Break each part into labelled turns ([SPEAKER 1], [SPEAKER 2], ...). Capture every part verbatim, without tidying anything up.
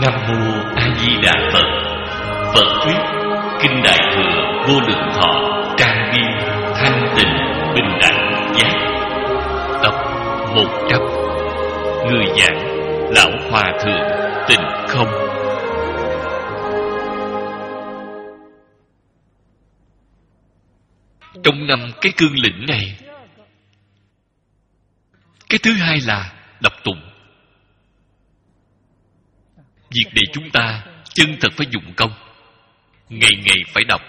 [SPEAKER 1] Nam Mô A Di Đà Phật. Phật thuyết Kinh Đại Thừa Vô Lượng Thọ, trang nghiêm thanh tịnh bình đẳng giác. Tập một trăm. Người giảng Lão Hòa Thượng Tịnh Không. Trong năm cái cương lĩnh này, cái thứ hai là đọc tụng. Việc này chúng ta chân thật phải dụng công, ngày ngày phải đọc.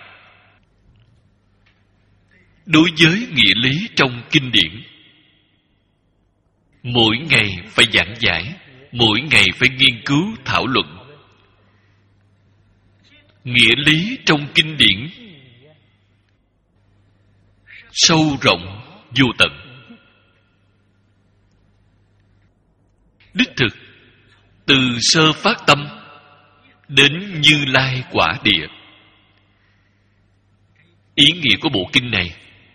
[SPEAKER 1] Đối với nghĩa lý trong kinh điển, mỗi ngày phải giảng giải, mỗi ngày phải nghiên cứu thảo luận. Nghĩa lý trong kinh điển sâu rộng vô tận. Đích thực, từ sơ phát tâm đến Như Lai quả địa. Ý nghĩa của bộ kinh này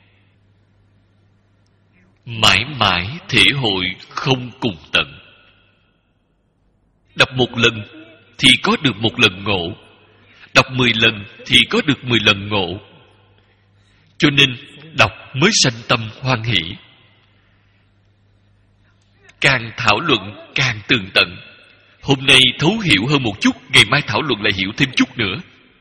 [SPEAKER 1] mãi mãi thể hội không cùng tận. Đọc một lần thì có được một lần ngộ, đọc mười lần thì có được mười lần ngộ. Cho nên đọc mới sanh tâm hoan hỷ. Càng thảo luận càng tường tận. Hôm nay thấu hiểu hơn một chút, ngày mai thảo luận lại hiểu thêm chút nữa.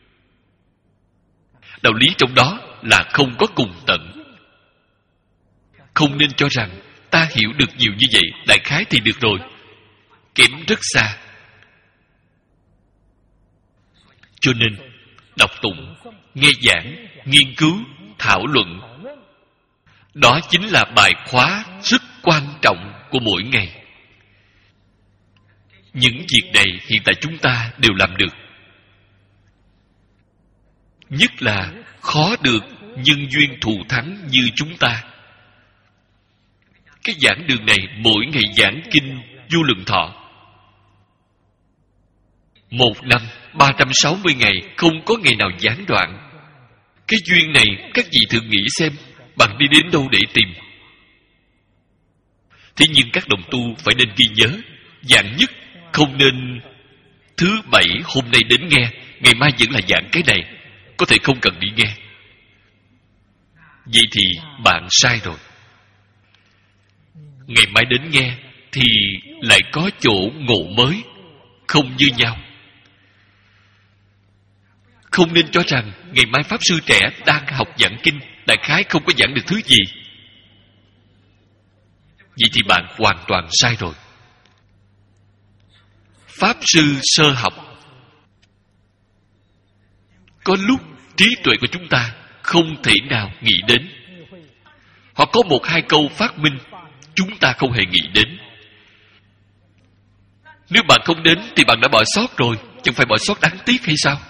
[SPEAKER 1] Đạo lý trong đó là không có cùng tận. Không nên cho rằng ta hiểu được nhiều như vậy, đại khái thì được rồi. Kém rất xa. Cho nên đọc tụng, nghe giảng, nghiên cứu, thảo luận, đó chính là bài khóa rất quan trọng của mỗi ngày. Những việc này hiện tại chúng ta đều làm được. Nhất là khó được nhân duyên thù thắng như chúng ta. Cái giảng đường này mỗi ngày giảng kinh Vô Lượng Thọ. Một năm ba trăm sáu mươi ngày không có ngày nào gián đoạn. Cái duyên này các vị thử nghĩ xem, bạn đi đến đâu để tìm? Thế nhưng các đồng tu phải nên ghi nhớ, dạng nhất không nên thứ bảy hôm nay đến nghe, ngày mai vẫn là giảng cái này, có thể không cần đi nghe. Vậy thì bạn sai rồi. Ngày mai đến nghe thì lại có chỗ ngộ mới, không như nhau. Không nên cho rằng ngày mai Pháp Sư trẻ đang học giảng kinh, đại khái không có giảng được thứ gì. Vậy thì bạn hoàn toàn sai rồi. Pháp Sư sơ học, có lúc trí tuệ của chúng ta không thể nào nghĩ đến. Họ có một hai câu phát minh, chúng ta không hề nghĩ đến. Nếu bạn không đến thì bạn đã bỏ sót rồi, chẳng phải bỏ sót đáng tiếc hay sao?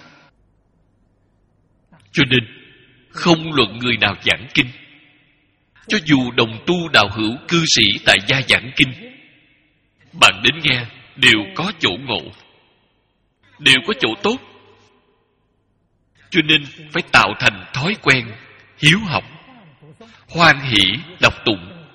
[SPEAKER 1] Cho nên không luận người nào giảng kinh, cho dù đồng tu đạo hữu cư sĩ tại gia giảng kinh, bạn đến nghe đều có chỗ ngộ, đều có chỗ tốt. Cho nên phải tạo thành thói quen hiếu học, hoan hỷ đọc tụng,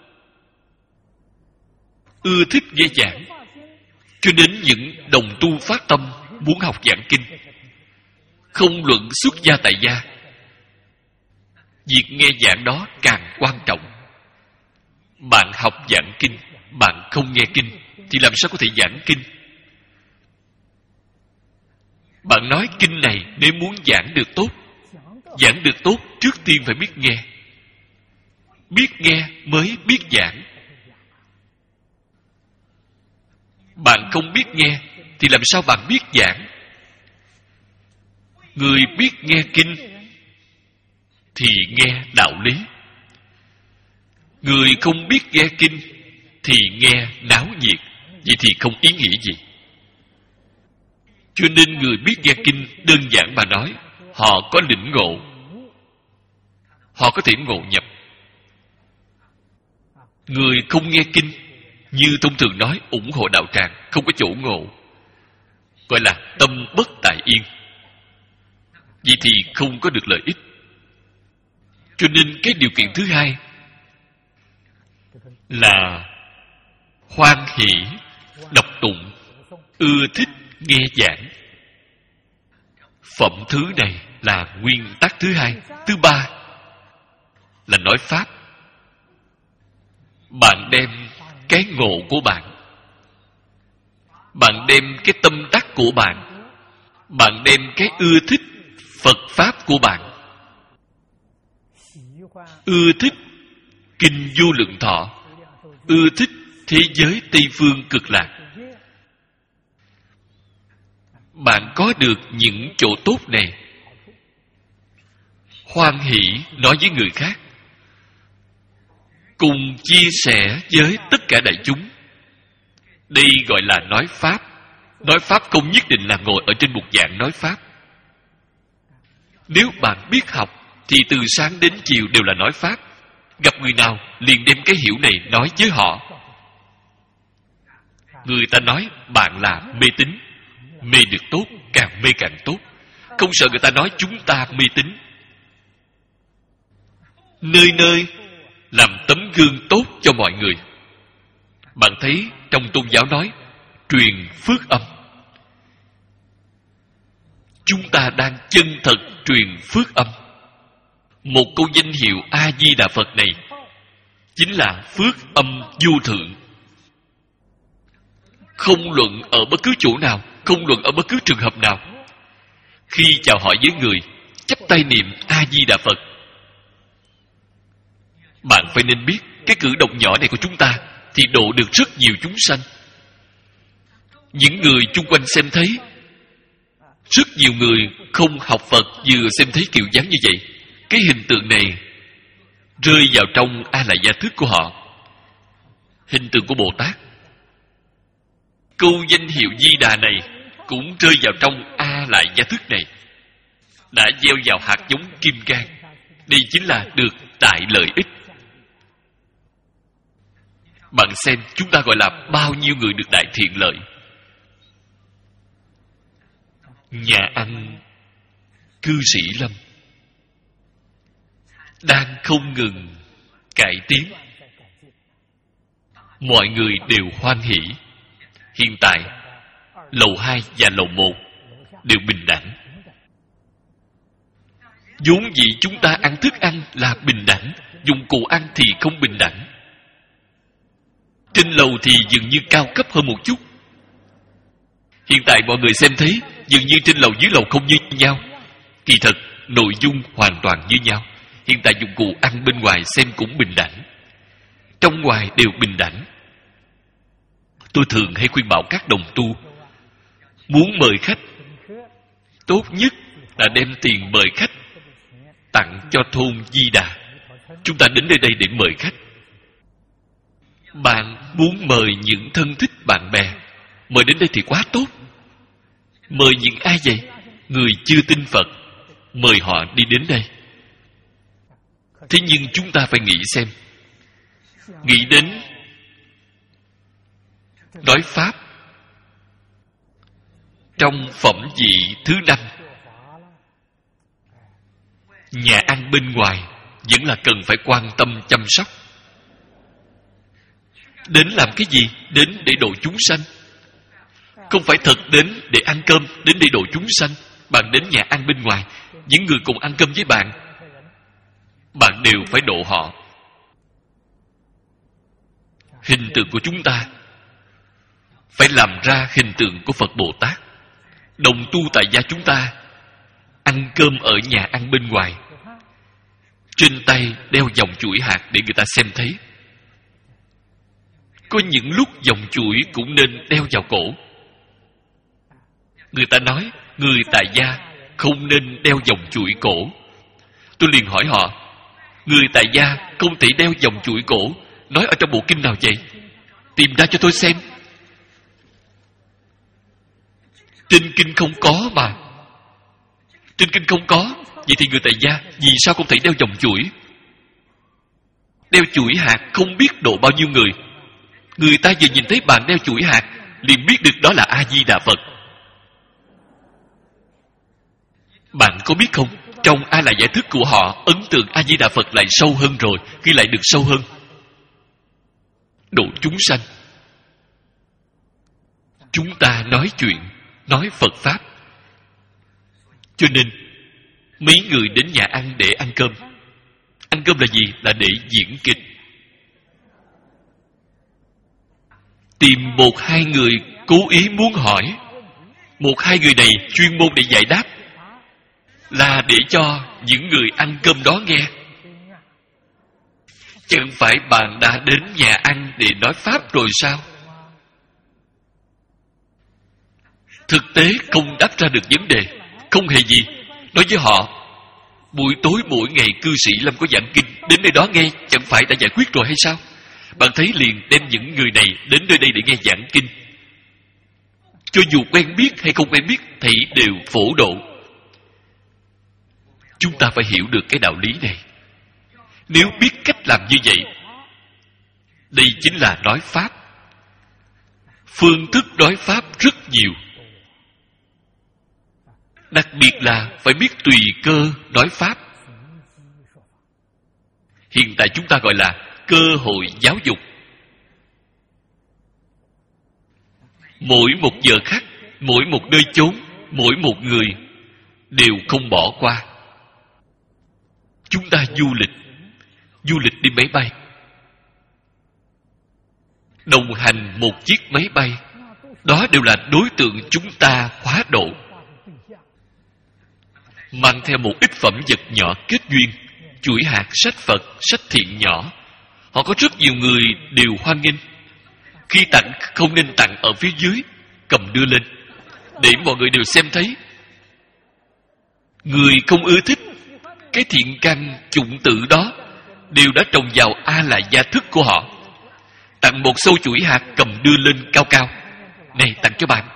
[SPEAKER 1] ưa thích nghe giảng. Cho đến những đồng tu phát tâm muốn học giảng kinh, không luận xuất gia tại gia, việc nghe giảng đó càng quan trọng. Bạn học giảng kinh, bạn không nghe kinh thì làm sao có thể giảng kinh? Bạn nói kinh này nếu muốn giảng được tốt, giảng được tốt trước tiên phải biết nghe. Biết nghe mới biết giảng. Bạn không biết nghe thì làm sao bạn biết giảng? Người biết nghe kinh thì nghe đạo lý. Người không biết nghe kinh thì nghe náo nhiệt. Vậy thì không ý nghĩa gì. Cho nên người biết nghe kinh, đơn giản mà nói, họ có lĩnh ngộ, họ có thể ngộ nhập. Người không nghe kinh, như thông thường nói ủng hộ đạo tràng, không có chỗ ngộ, gọi là tâm bất tại yên. Vậy thì không có được lợi ích. Cho nên cái điều kiện thứ hai là hoan hỷ đọc tụng, ưa thích nghe giảng. Phẩm thứ này là nguyên tắc thứ hai. Thứ ba là nói Pháp. Bạn đem cái ngộ của bạn, bạn đem cái tâm đắc của bạn, bạn đem cái ưa thích Phật Pháp của bạn, ưa thích Kinh Vô Lượng Thọ, ưa thích thế giới Tây Phương Cực Lạc. Bạn có được những chỗ tốt này, hoan hỷ nói với người khác, cùng chia sẻ với tất cả đại chúng. Đây gọi là nói Pháp. Nói Pháp không nhất định là ngồi ở trên bục giảng nói Pháp. Nếu bạn biết học thì từ sáng đến chiều đều là nói Pháp. Gặp người nào liền đem cái hiểu này nói với họ. Người ta nói bạn là mê tín. Mê được tốt, càng mê càng tốt. Không sợ người ta nói chúng ta mê tín. Nơi nơi làm tấm gương tốt cho mọi người. Bạn thấy trong tôn giáo nói truyền phước âm. Chúng ta đang chân thật truyền phước âm. Một câu danh hiệu A-di-đà Phật này chính là phước âm vô thượng. Không luận ở bất cứ chỗ nào, không luận ở bất cứ trường hợp nào, khi chào hỏi với người, chắp tay niệm A-di-đà Phật, bạn phải nên biết cái cử động nhỏ này của chúng ta thì độ được rất nhiều chúng sanh. Những người chung quanh xem thấy, rất nhiều người không học Phật vừa xem thấy kiểu dáng như vậy, cái hình tượng này rơi vào trong A Lại Gia thức của họ. Hình tượng của Bồ Tát, câu danh hiệu Di Đà này cũng rơi vào trong A Lại Gia thức này, đã gieo vào hạt giống kim cang. Đây chính là được đại lợi ích. Bạn xem chúng ta gọi là bao nhiêu người được đại thiện lợi. Nhà ăn cư sĩ Lâm đang không ngừng cải tiến. Mọi người đều hoan hỷ. Hiện tại lầu hai và lầu một đều bình đẳng. Vốn dĩ chúng ta ăn thức ăn là bình đẳng, dụng cụ ăn thì không bình đẳng. Trên lầu thì dường như cao cấp hơn một chút. Hiện tại mọi người xem thấy dường như trên lầu dưới lầu không như nhau. Kỳ thật nội dung hoàn toàn như nhau. Hiện tại dụng cụ ăn bên ngoài xem cũng bình đẳng, trong ngoài đều bình đẳng. Tôi thường hay khuyên bảo các đồng tu, muốn mời khách, tốt nhất là đem tiền mời khách tặng cho thôn Di Đà. Chúng ta đến nơi đây để mời khách. Bạn muốn mời những thân thích bạn bè, mời đến đây thì quá tốt. Mời những ai vậy? Người chưa tin Phật, mời họ đi đến đây. Thế nhưng chúng ta phải nghĩ xem, nghĩ đến nói Pháp trong phẩm vị thứ năm, nhà ăn bên ngoài vẫn là cần phải quan tâm chăm sóc. Đến làm cái gì? Đến để độ chúng sanh. Không phải thật đến để ăn cơm, đến để độ chúng sanh. Bạn đến nhà ăn bên ngoài, những người cùng ăn cơm với bạn, bạn đều phải độ họ. Hình tượng của chúng ta phải làm ra hình tượng của Phật Bồ Tát. Đồng tu tại gia chúng ta ăn cơm ở nhà ăn bên ngoài, trên tay đeo vòng chuỗi hạt để người ta xem thấy. Có những lúc vòng chuỗi cũng nên đeo vào cổ. Người ta nói người tại gia không nên đeo vòng chuỗi cổ. Tôi liền hỏi họ, người tại gia không thể đeo vòng chuỗi cổ, nói ở trong bộ kinh nào vậy? Tìm ra cho tôi xem. Trên kinh không có mà. Trên kinh không có. Vậy thì người tại gia vì sao không thể đeo vòng chuỗi? Đeo chuỗi hạt không biết độ bao nhiêu người. Người ta vừa nhìn thấy bạn đeo chuỗi hạt liền biết được đó là A-di-đà Phật. Bạn có biết không, trong A Lại Giải Thức của họ, ấn tượng A-di-đà Phật lại sâu hơn rồi, ghi lại được sâu hơn. Độ chúng sanh. Chúng ta nói chuyện nói Phật Pháp. Cho nên mấy người đến nhà ăn để ăn cơm. Ăn cơm là gì? Là để diễn kịch. Tìm một hai người cố ý muốn hỏi. Một hai người này chuyên môn để giải đáp, là để cho những người ăn cơm đó nghe. Chẳng phải bạn đã đến nhà ăn để nói Pháp rồi sao? Thực tế không đáp ra được vấn đề, không hề gì. Nói với họ, buổi tối mỗi ngày cư sĩ Lâm có giảng kinh, đến nơi đó nghe chẳng phải đã giải quyết rồi hay sao? Bạn thấy liền đem những người này đến nơi đây để nghe giảng kinh. Cho dù quen biết hay không quen biết, thì đều phổ độ. Chúng ta phải hiểu được cái đạo lý này. Nếu biết cách làm như vậy, đây chính là nói Pháp. Phương thức nói Pháp rất nhiều. Đặc biệt là phải biết tùy cơ nói Pháp. Hiện tại chúng ta gọi là cơ hội giáo dục. Mỗi một giờ khắc, mỗi một nơi chốn, mỗi một người đều không bỏ qua. Chúng ta du lịch, du lịch đi máy bay, đồng hành một chiếc máy bay, đó đều là đối tượng chúng ta khóa độ. Mang theo một ít phẩm vật nhỏ kết duyên, chuỗi hạt sách Phật, sách thiện nhỏ. Họ có rất nhiều người đều hoan nghênh. Khi tặng không nên tặng ở phía dưới, cầm đưa lên để mọi người đều xem thấy. Người không ưa thích cái thiện căn chủng tử đó đều đã trồng vào A Lại Gia thức của họ. Tặng một sâu chuỗi hạt cầm đưa lên cao cao, này tặng cho bạn.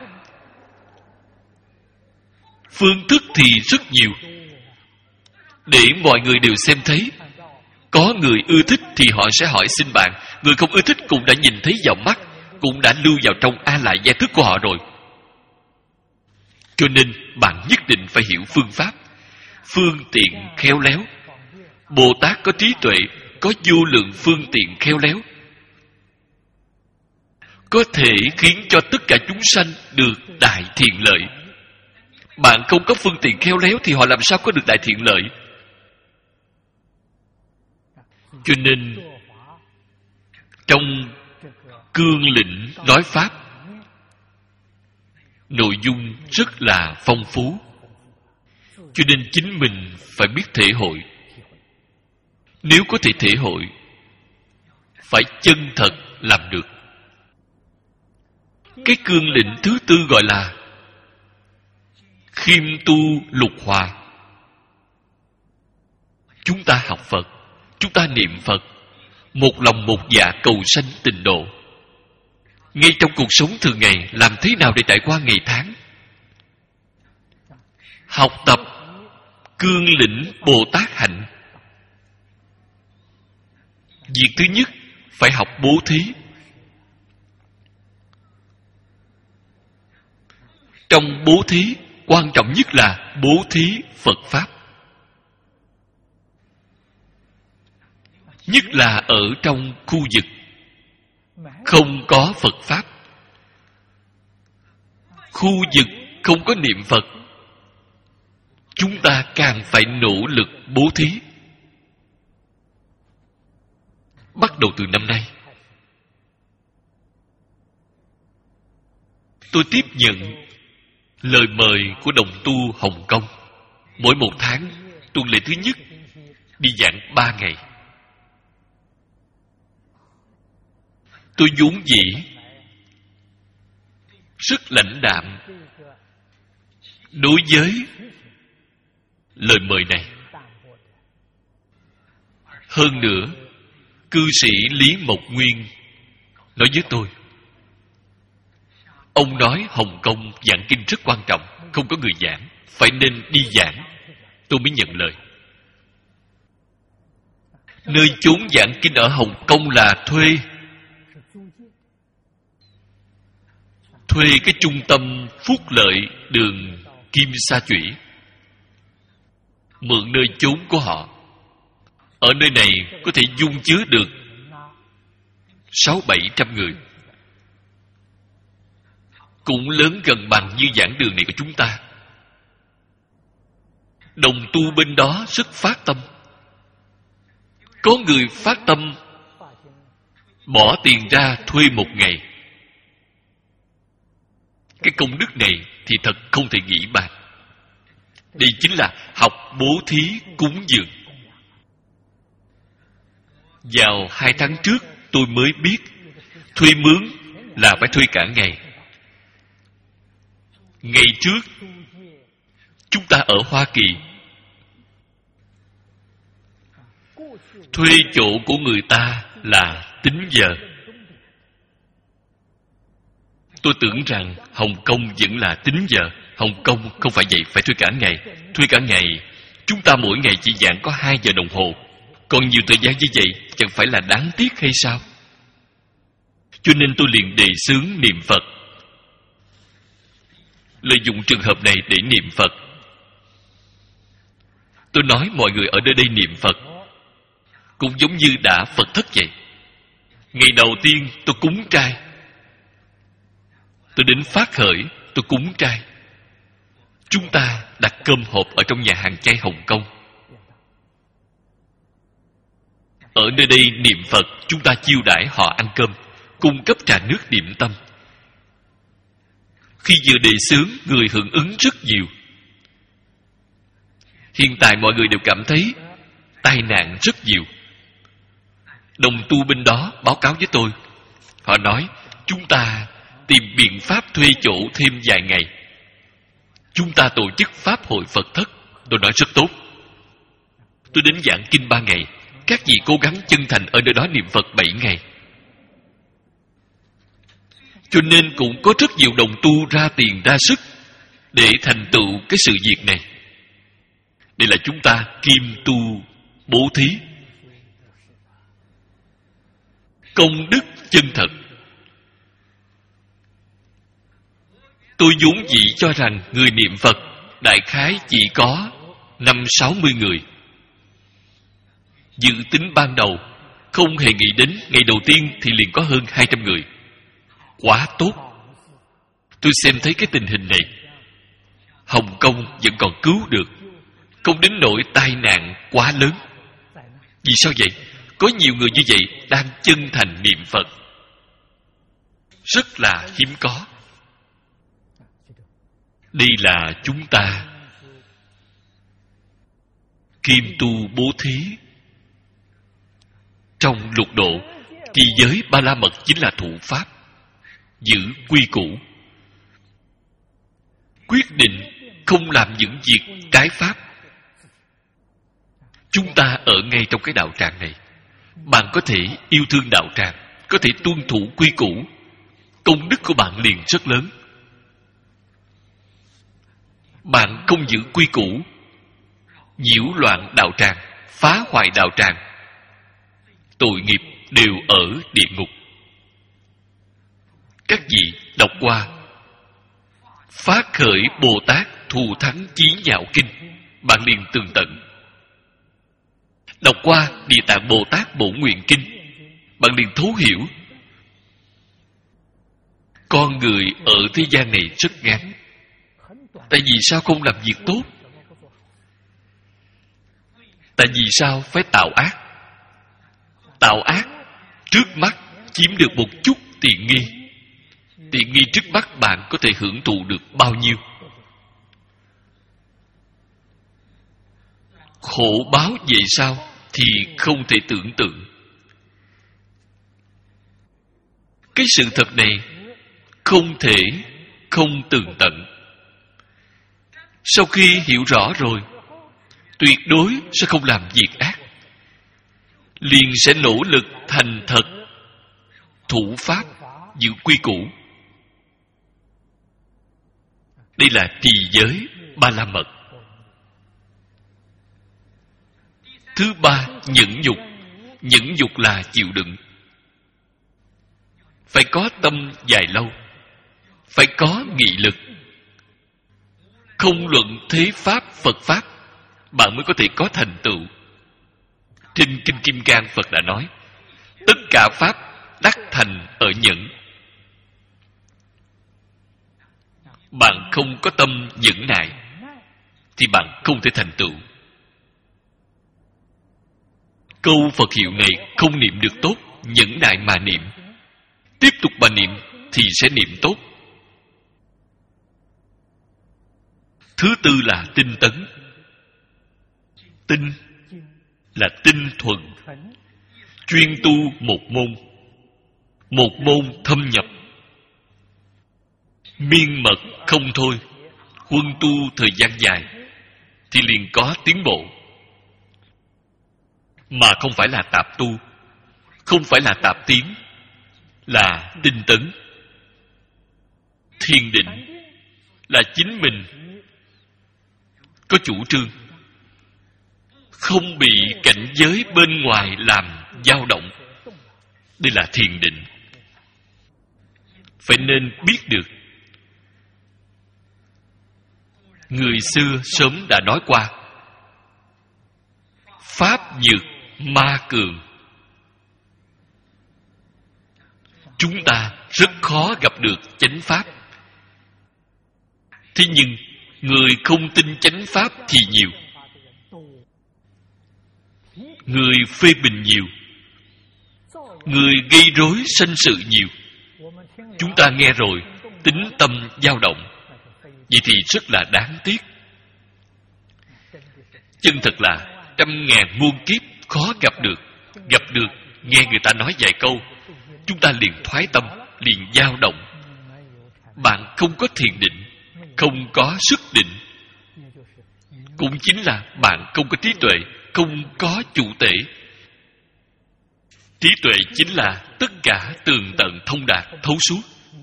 [SPEAKER 1] Phương thức thì rất nhiều, để mọi người đều xem thấy. Có người ưa thích thì họ sẽ hỏi xin bạn, người không ưa thích cũng đã nhìn thấy vào mắt, cũng đã lưu vào trong A Lại Gia thức của họ rồi. Cho nên bạn nhất định phải hiểu phương pháp, phương tiện khéo léo. Bồ Tát có trí tuệ, có vô lượng phương tiện khéo léo, có thể khiến cho tất cả chúng sanh được đại thiện lợi. Bạn không có phương tiện khéo léo thì họ làm sao có được đại thiện lợi? Cho nên trong cương lĩnh nói Pháp, nội dung rất là phong phú. Cho nên chính mình phải biết thể hội. Nếu có thể thể hội, phải chân thật làm được. Cái cương lĩnh thứ tư gọi là khiêm tu lục hòa. Chúng ta học Phật, chúng ta niệm Phật, một lòng một dạ cầu sanh tịnh độ. Ngay trong cuộc sống thường ngày, làm thế nào để trải qua ngày tháng? Học tập cương lĩnh Bồ Tát hạnh. Việc thứ nhất phải học bố thí. Trong bố thí, quan trọng nhất là bố thí Phật Pháp. Nhất là ở trong khu vực không có Phật Pháp, khu vực không có niệm Phật, chúng ta càng phải nỗ lực bố thí. Bắt đầu từ năm nay, tôi tiếp nhận lời mời của đồng tu Hồng Kông. Mỗi một tháng, tuần lễ thứ nhất đi giảng ba ngày. Tôi vốn dĩ rất lãnh đạm đối với lời mời này. Hơn nữa, cư sĩ Lý Mộc Nguyên nói với tôi, ông nói Hồng Kông giảng kinh rất quan trọng, không có người giảng, phải nên đi giảng. Tôi mới nhận lời. Nơi chốn giảng kinh ở Hồng Kông là thuê thuê cái trung tâm Phúc Lợi đường Kim Sa Chủy, mượn nơi chốn của họ. Ở nơi này có thể dung chứa được sáu bảy trăm người. cũng lớn gần bằng như giảng đường này của chúng ta. Đồng tu bên đó rất phát tâm. Có người phát tâm bỏ tiền ra thuê một ngày. Cái công đức này thì thật không thể nghĩ bàn. Đây chính là học bố thí cúng dường. Vào hai tháng trước tôi mới biết thuê mướn là phải thuê cả ngày. Ngày trước chúng ta ở Hoa Kỳ thuê chỗ của người ta là tính giờ. Tôi tưởng rằng Hồng Kông vẫn là tính giờ. Hồng Kông không phải vậy, phải thuê cả ngày. Thuê cả ngày, chúng ta mỗi ngày chỉ giảng có hai giờ đồng hồ. Còn nhiều thời gian như vậy chẳng phải là đáng tiếc hay sao? Cho nên tôi liền đề xướng niệm Phật, lợi dụng trường hợp này để niệm Phật. Tôi nói mọi người ở nơi đây niệm Phật cũng giống như đã Phật thất vậy. Ngày đầu tiên tôi cúng trai, tôi đến phát khởi, tôi cúng trai. Chúng ta đặt cơm hộp ở trong nhà hàng chay Hồng Kông. Ở nơi đây niệm Phật, chúng ta chiêu đãi họ ăn cơm, cung cấp trà nước điểm tâm. Khi vừa đề xướng, người hưởng ứng rất nhiều. Hiện tại mọi người đều cảm thấy tai nạn rất nhiều. Đồng tu bên đó báo cáo với tôi. Họ nói, chúng ta tìm biện pháp thuê chỗ thêm vài ngày. Chúng ta tổ chức Pháp hội Phật thất. Tôi nói rất tốt. Tôi đến giảng kinh ba ngày. Các vị cố gắng chân thành ở nơi đó niệm Phật bảy ngày. Cho nên cũng có rất nhiều đồng tu ra tiền ra sức để thành tựu cái sự việc này. Đây là chúng ta kim tu bố thí. Công đức chân thật. Tôi vốn dĩ cho rằng người niệm Phật đại khái chỉ có năm sáu mươi người. Dự tính ban đầu không hề nghĩ đến ngày đầu tiên thì liền có hơn hai trăm người. Quá tốt. Tôi xem thấy cái tình hình này, Hồng Kông vẫn còn cứu được, không đến nỗi tai nạn quá lớn. Vì sao vậy? Có nhiều người như vậy đang chân thành niệm Phật, rất là hiếm có. Đây là chúng ta kim tu bố thí. Trong lục độ, trì giới ba la mật chính là thủ pháp, giữ quy củ, quyết định không làm những việc trái pháp. Chúng ta ở ngay trong cái đạo tràng này, bạn có thể yêu thương đạo tràng, có thể tuân thủ quy củ, công đức của bạn liền rất lớn. Bạn không giữ quy củ, nhiễu loạn đạo tràng, phá hoại đạo tràng, tội nghiệp đều ở địa ngục. Các vị đọc qua Phát khởi Bồ Tát thù thắng chí nhạo kinh, bạn liền tường tận. Đọc qua Địa Tạng Bồ Tát Bổn Nguyện kinh, bạn liền thấu hiểu. Con người ở thế gian này rất ngắn. Tại vì sao không làm việc tốt? Tại vì sao phải tạo ác? Tạo ác trước mắt chiếm được một chút tiện nghi. Tiện nghi trước mắt bạn có thể hưởng thụ được bao nhiêu? Khổ báo về sau thì không thể tưởng tượng. Cái sự thật này không thể không tường tận. Sau khi hiểu rõ rồi, tuyệt đối sẽ không làm việc ác, liền sẽ nỗ lực thành thật, thủ pháp, giữ quy củ. Đây là trì giới ba la mật. Thứ ba, nhẫn nhục. Nhẫn nhục là chịu đựng. Phải có tâm dài lâu, phải có nghị lực. Không luận thế pháp, Phật pháp, bạn mới có thể có thành tựu. Trên Kinh Kim Cang Phật đã nói, tất cả pháp đắc thành ở nhẫn. bạn không có tâm nhẫn nại, thì bạn không thể thành tựu. Câu Phật hiệu này không niệm được tốt, nhẫn nại mà niệm, tiếp tục mà niệm thì sẽ niệm tốt. Thứ tư là tinh tấn. Tinh là tinh thuần, chuyên tu một môn, một môn thâm nhập, miên mật không thôi, huân tu thời gian dài thì liền có tiến bộ. Mà không phải là tạp tu, không phải là tạp tiến, là tinh tấn. Thiền định là chính mình có chủ trương, không bị cảnh giới bên ngoài làm dao động. Đây là thiền định. Phải nên biết được. Người xưa sớm đã nói qua, pháp nhược ma cường. Chúng ta rất khó gặp được chánh pháp. Thế nhưng người không tin chánh pháp thì nhiều, người phê bình nhiều, người gây rối sanh sự nhiều. Chúng ta nghe rồi tính tâm dao động, vậy thì rất là đáng tiếc. Chân thật là trăm ngàn muôn kiếp khó gặp được. Gặp được, nghe người ta nói vài câu, chúng ta liền thoái tâm, liền dao động. Bạn không có thiền định, không có sức định, cũng chính là bạn không có trí tuệ, không có chủ tể. Trí tuệ chính là tất cả tường tận thông đạt, thấu suốt.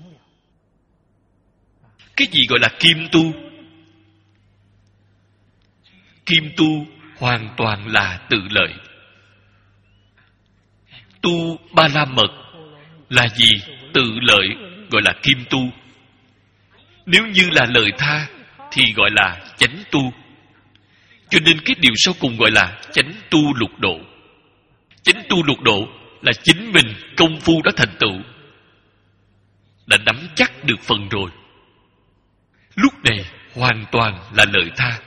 [SPEAKER 1] Cái gì gọi là kim tu? Kim tu hoàn toàn là tự lợi. Tu ba la mật là gì? Tự lợi gọi là kim tu. Nếu như là lợi tha thì gọi là chánh tu. Cho nên cái điều sau cùng gọi là chánh tu lục độ. Chánh tu lục độ là chính mình công phu đã thành tựu, đã nắm chắc được phần rồi. Lúc này hoàn toàn là lợi tha,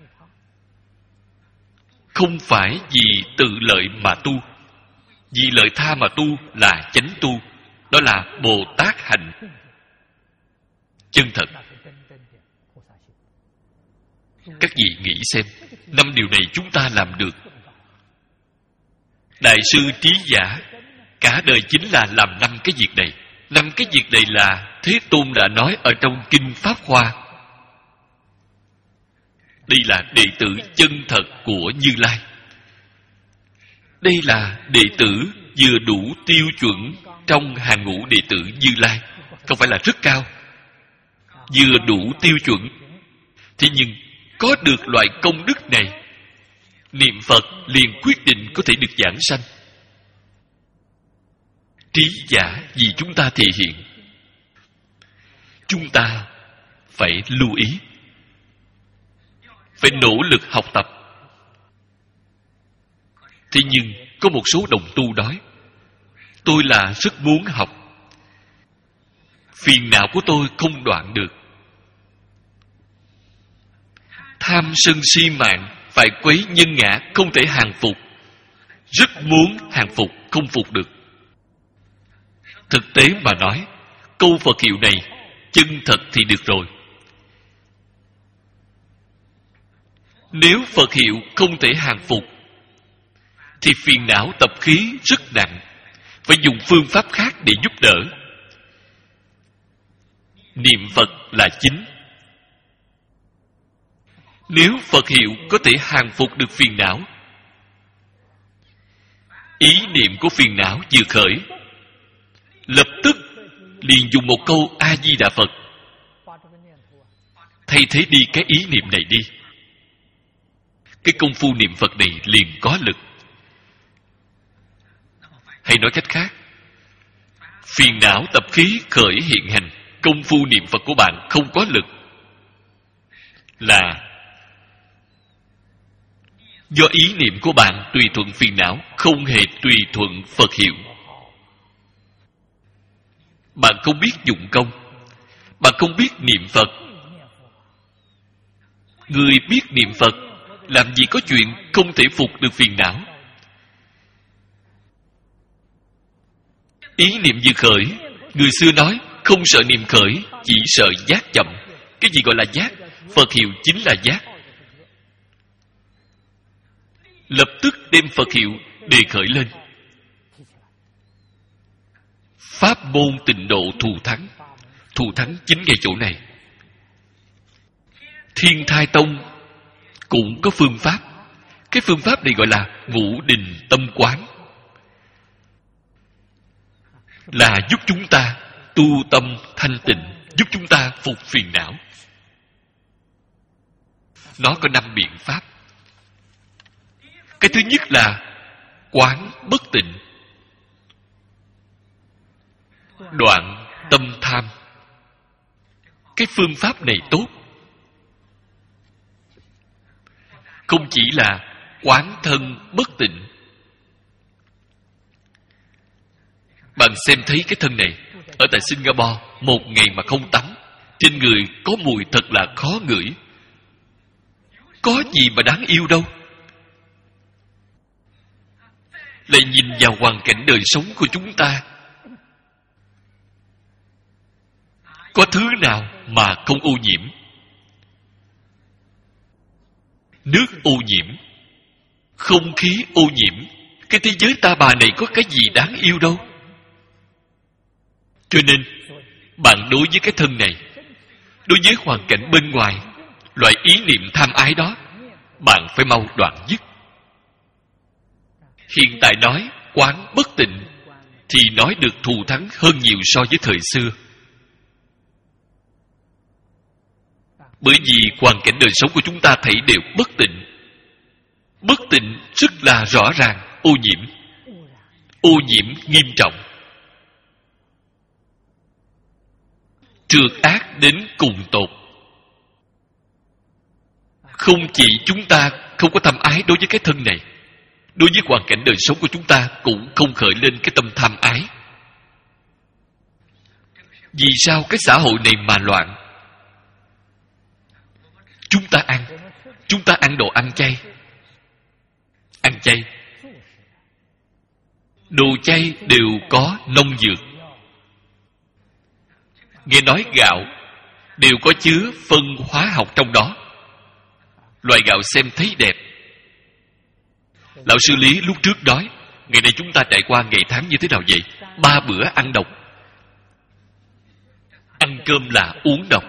[SPEAKER 1] không phải vì tự lợi mà tu. Vì lợi tha mà tu là chánh tu, đó là Bồ Tát hạnh chân thật. Các vị nghĩ xem, năm điều này chúng ta làm được. Đại sư Trí Giả cả đời chính là làm năm cái việc này. Năm cái việc này là Thế Tôn đã nói ở trong Kinh Pháp Hoa. Đây là đệ tử chân thật của Như Lai. Đây là đệ tử vừa đủ tiêu chuẩn trong hàng ngũ đệ tử Như Lai. Không phải là rất cao, vừa đủ tiêu chuẩn. Thế nhưng có được loại công đức này, niệm Phật liền quyết định có thể được giảng sanh. Trí giả vì chúng ta thể hiện. Chúng ta phải lưu ý, phải nỗ lực học tập. Thế nhưng có một số đồng tu nói, tôi là rất muốn học, phiền não của tôi không đoạn được. Tham sân si mạng phải quấy nhân ngã, không thể hàng phục. Rất muốn hàng phục, không phục được. Thực tế mà nói, câu Phật hiệu này chân thật thì được rồi. Nếu Phật hiệu không thể hàng phục thì phiền não tập khí rất nặng, phải dùng phương pháp khác để giúp đỡ. Niệm Phật là chính. Nếu Phật hiệu có thể hàng phục được phiền não, ý niệm của phiền não vừa khởi, lập tức liền dùng một câu A Di Đà Phật thay thế đi cái ý niệm này đi. Cái công phu niệm Phật này liền có lực. Hay nói cách khác, phiền não tập khí khởi hiện hành, công phu niệm Phật của bạn không có lực, là do ý niệm của bạn tùy thuận phiền não, không hề tùy thuận Phật hiệu. Bạn không biết dụng công, bạn không biết niệm Phật, Người biết niệm Phật, làm gì có chuyện không thể phục được phiền não. Ý niệm vừa khởi, người xưa nói không sợ niệm khởi, chỉ sợ giác chậm. Cái gì gọi là giác? Phật hiệu chính là giác. Lập tức đem Phật hiệu đề khởi lên. Pháp môn tịnh độ thù thắng. Thù thắng chính ngay chỗ này. Thiên Thai Tông cũng có phương pháp. Cái phương pháp này gọi là ngũ đình tâm quán, là giúp chúng ta tu tâm thanh tịnh, giúp chúng ta phục phiền não. Nó có năm biện pháp. Cái thứ nhất là quán bất tịnh, đoạn tâm tham. Cái phương pháp này tốt. Không chỉ là quán thân bất tịnh. Bạn xem thấy cái thân này, ở tại Singapore, một ngày mà không tắm, trên người có mùi thật là khó ngửi. Có gì mà đáng yêu đâu. Lại nhìn vào hoàn cảnh đời sống của chúng ta, có thứ nào mà không ô nhiễm? Nước ô nhiễm, không khí ô nhiễm. Cái thế giới ta bà này có cái gì đáng yêu đâu. Cho nên bạn đối với cái thân này, đối với hoàn cảnh bên ngoài, loại ý niệm tham ái đó, bạn phải mau đoạn dứt. Hiện tại nói quán bất tịnh thì nói được thù thắng hơn nhiều so với thời xưa. Bởi vì hoàn cảnh đời sống của chúng ta thấy đều bất tịnh. Bất tịnh rất là rõ ràng, ô nhiễm. Ô nhiễm nghiêm trọng. Trượt ác đến cùng tột. Không chỉ chúng ta không có tham ái đối với cái thân này, đối với hoàn cảnh đời sống của chúng ta cũng không khởi lên cái tâm tham ái. Vì sao cái xã hội này mà loạn? Chúng ta ăn, chúng ta ăn đồ ăn chay. Ăn chay, đồ chay đều có nông dược. Nghe nói gạo đều có chứa phân hóa học trong đó. Loại gạo xem thấy đẹp. Lão sư Lý lúc trước nói, ngày nay chúng ta trải qua ngày tháng như thế nào vậy? Ba bữa ăn độc. Ăn cơm là uống độc.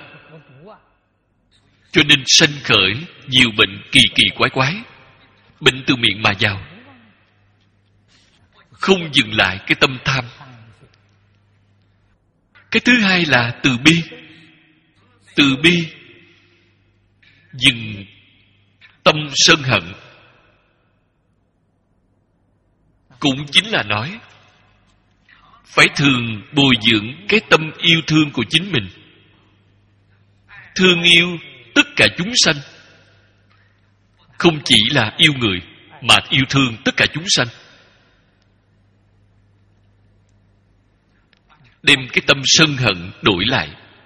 [SPEAKER 1] Cho nên sanh khởi nhiều bệnh kỳ kỳ quái quái. Bệnh từ miệng mà vào. Không dừng lại cái tâm tham. Cái thứ hai là từ bi. Từ bi dừng tâm sân hận. Cũng chính là nói phải thường bồi dưỡng cái tâm yêu thương của chính mình. Thương yêu tất cả chúng sanh. Không chỉ là yêu người, mà yêu thương tất cả chúng sanh. Đem cái tâm sân hận đổi lại.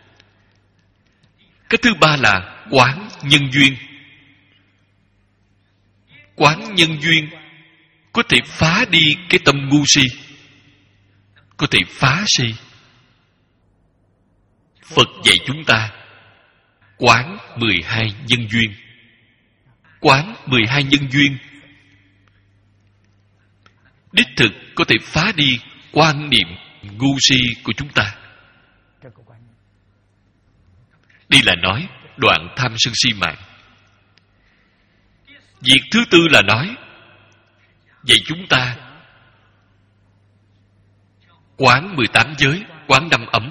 [SPEAKER 1] Cái thứ ba là quán nhân duyên. Quán nhân duyên có thể phá đi cái tâm ngu si, có thể phá si. Phật dạy chúng ta quán mười hai nhân duyên. Quán mười hai nhân duyên đích thực có thể phá đi quan niệm ngu si của chúng ta. Đây là nói đoạn tham sân si mạng. Việc thứ tư là nói vậy chúng ta quán mười tám giới, quán năm ấm,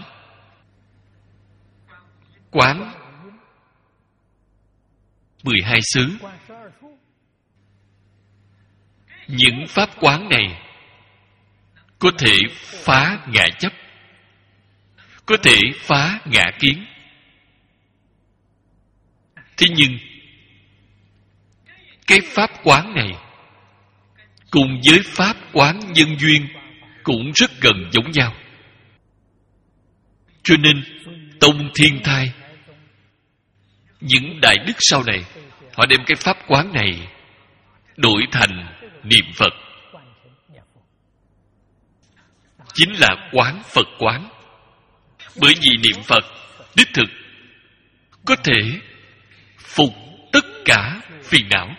[SPEAKER 1] quán mười hai xứ. Những pháp quán này có thể phá ngã chấp, có thể phá ngã kiến. Thế nhưng cái pháp quán này cùng với pháp quán nhân duyên cũng rất gần giống nhau. Cho nên Tông Thiên Thai Những đại đức sau này, họ đem cái pháp quán này đổi thành niệm Phật. Chính là quán Phật quán. Bởi vì niệm Phật đích thực có thể phục tất cả phiền não,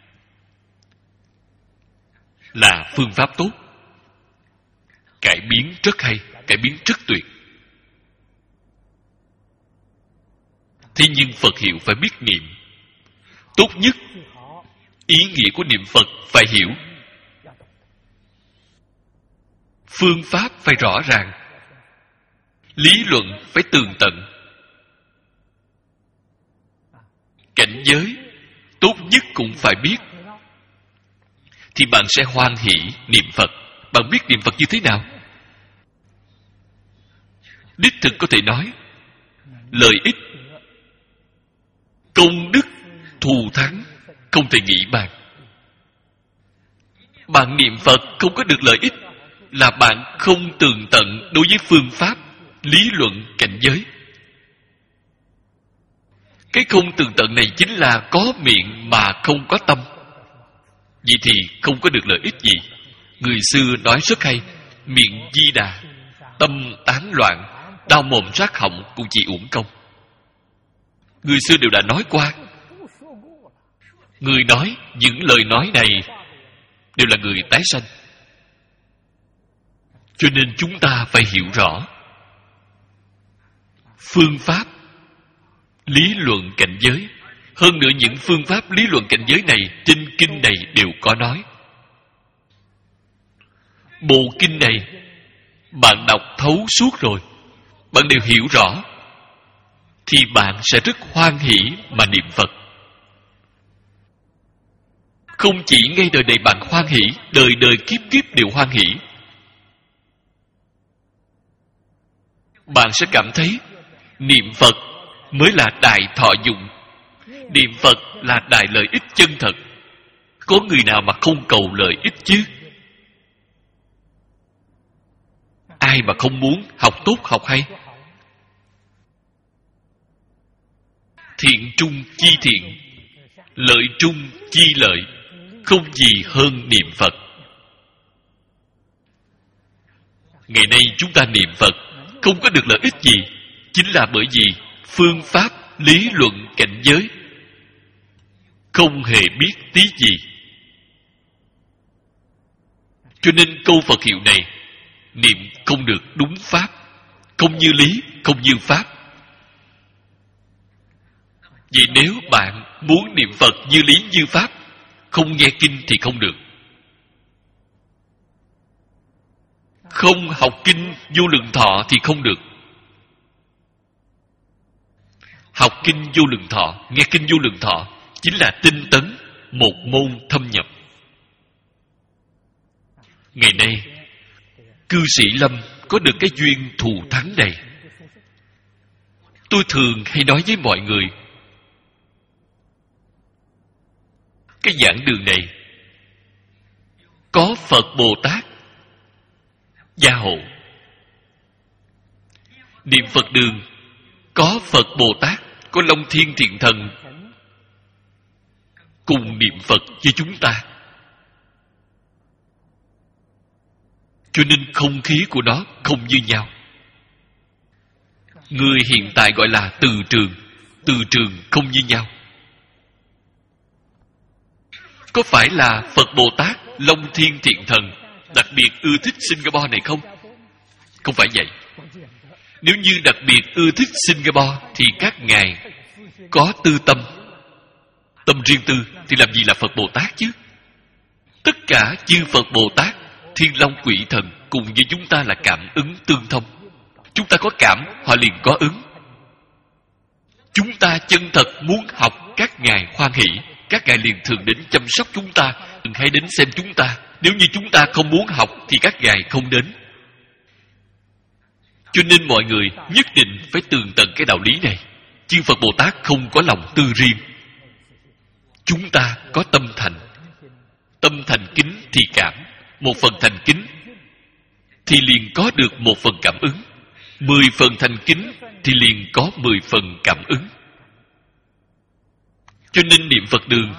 [SPEAKER 1] là phương pháp tốt, cải biến rất hay, cải biến rất tuyệt. Thế nhưng Phật hiệu phải biết niệm. Tốt nhất, ý nghĩa của niệm Phật phải hiểu. Phương pháp phải rõ ràng. Lý luận phải tường tận. Cảnh giới tốt nhất cũng phải biết. Thì bạn sẽ hoan hỷ niệm Phật. Bạn biết niệm Phật như thế nào? Đích thực có thể nói, lợi ích, công đức, thù thắng không thể nghĩ bàn. Bạn niệm Phật không có được lợi ích là bạn không tường tận đối với phương pháp, lý luận, cảnh giới. Cái không tường tận này chính là có miệng mà không có tâm. Vậy thì không có được lợi ích gì. Người xưa nói rất hay, miệng di đà, tâm tán loạn, đau mồm rát họng cũng chỉ uổng công. Người xưa đều đã nói qua. Người nói những lời nói này đều là người tái sanh. Cho nên chúng ta phải hiểu rõ phương pháp, lý luận, cảnh giới. Hơn nữa những phương pháp lý luận cảnh giới này trên kinh này đều có nói. Bộ kinh này bạn đọc thấu suốt rồi, bạn đều hiểu rõ, thì bạn sẽ rất hoan hỷ mà niệm Phật. Không chỉ ngay đời này bạn hoan hỷ, đời đời kiếp kiếp đều hoan hỷ. Bạn sẽ cảm thấy niệm Phật mới là đại thọ dụng. Niệm Phật là đại lợi ích chân thật. Có người nào mà không cầu lợi ích chứ? Ai mà không muốn học tốt học hay? Thiện trung chi thiện, lợi trung chi lợi, không gì hơn niệm Phật. Ngày nay chúng ta niệm Phật không có được lợi ích gì, chính là bởi vì phương pháp, lý luận, cảnh giới không hề biết tí gì. Cho nên câu Phật hiệu này niệm không được đúng pháp, không như lý, không như pháp. Vậy nếu bạn muốn niệm Phật như lý như pháp, không nghe kinh thì không được. Không học kinh vô lượng thọ thì không được. Học kinh vô lượng thọ, nghe kinh vô lượng thọ chính là tinh tấn, một môn thâm nhập. Ngày nay cư sĩ Lâm có được cái duyên thù thắng này. Tôi thường hay nói với mọi người, cái giảng đường này có Phật Bồ Tát gia hộ. Niệm Phật đường có Phật Bồ Tát, có Long Thiên Thiện Thần cùng niệm Phật với chúng ta. Cho nên không khí của nó không như nhau. Người hiện tại gọi là từ trường, từ trường không như nhau. Có phải là Phật Bồ Tát, Long Thiên Thiện Thần đặc biệt ưa thích Singapore này không? Không phải vậy. Nếu như đặc biệt ưa thích Singapore thì các ngài có tư tâm, tâm riêng tư thì làm gì là Phật Bồ Tát chứ? Tất cả chư Phật Bồ Tát, Thiên Long Quỷ Thần cùng với chúng ta là cảm ứng tương thông. Chúng ta có cảm, họ liền có ứng. Chúng ta chân thật muốn học các ngài hoan hỷ, các ngài liền thường đến chăm sóc chúng ta, đừng hay đến xem chúng ta. Nếu như chúng ta không muốn học thì các ngài không đến. Cho nên mọi người nhất định phải tường tận cái đạo lý này. Chư Phật Bồ Tát không có lòng tư riêng. Chúng ta có tâm thành. Tâm thành kính thì cảm. Một phần thành kính thì liền có được một phần cảm ứng. Mười phần thành kính thì liền có mười phần cảm ứng. Cho nên niệm Phật đường,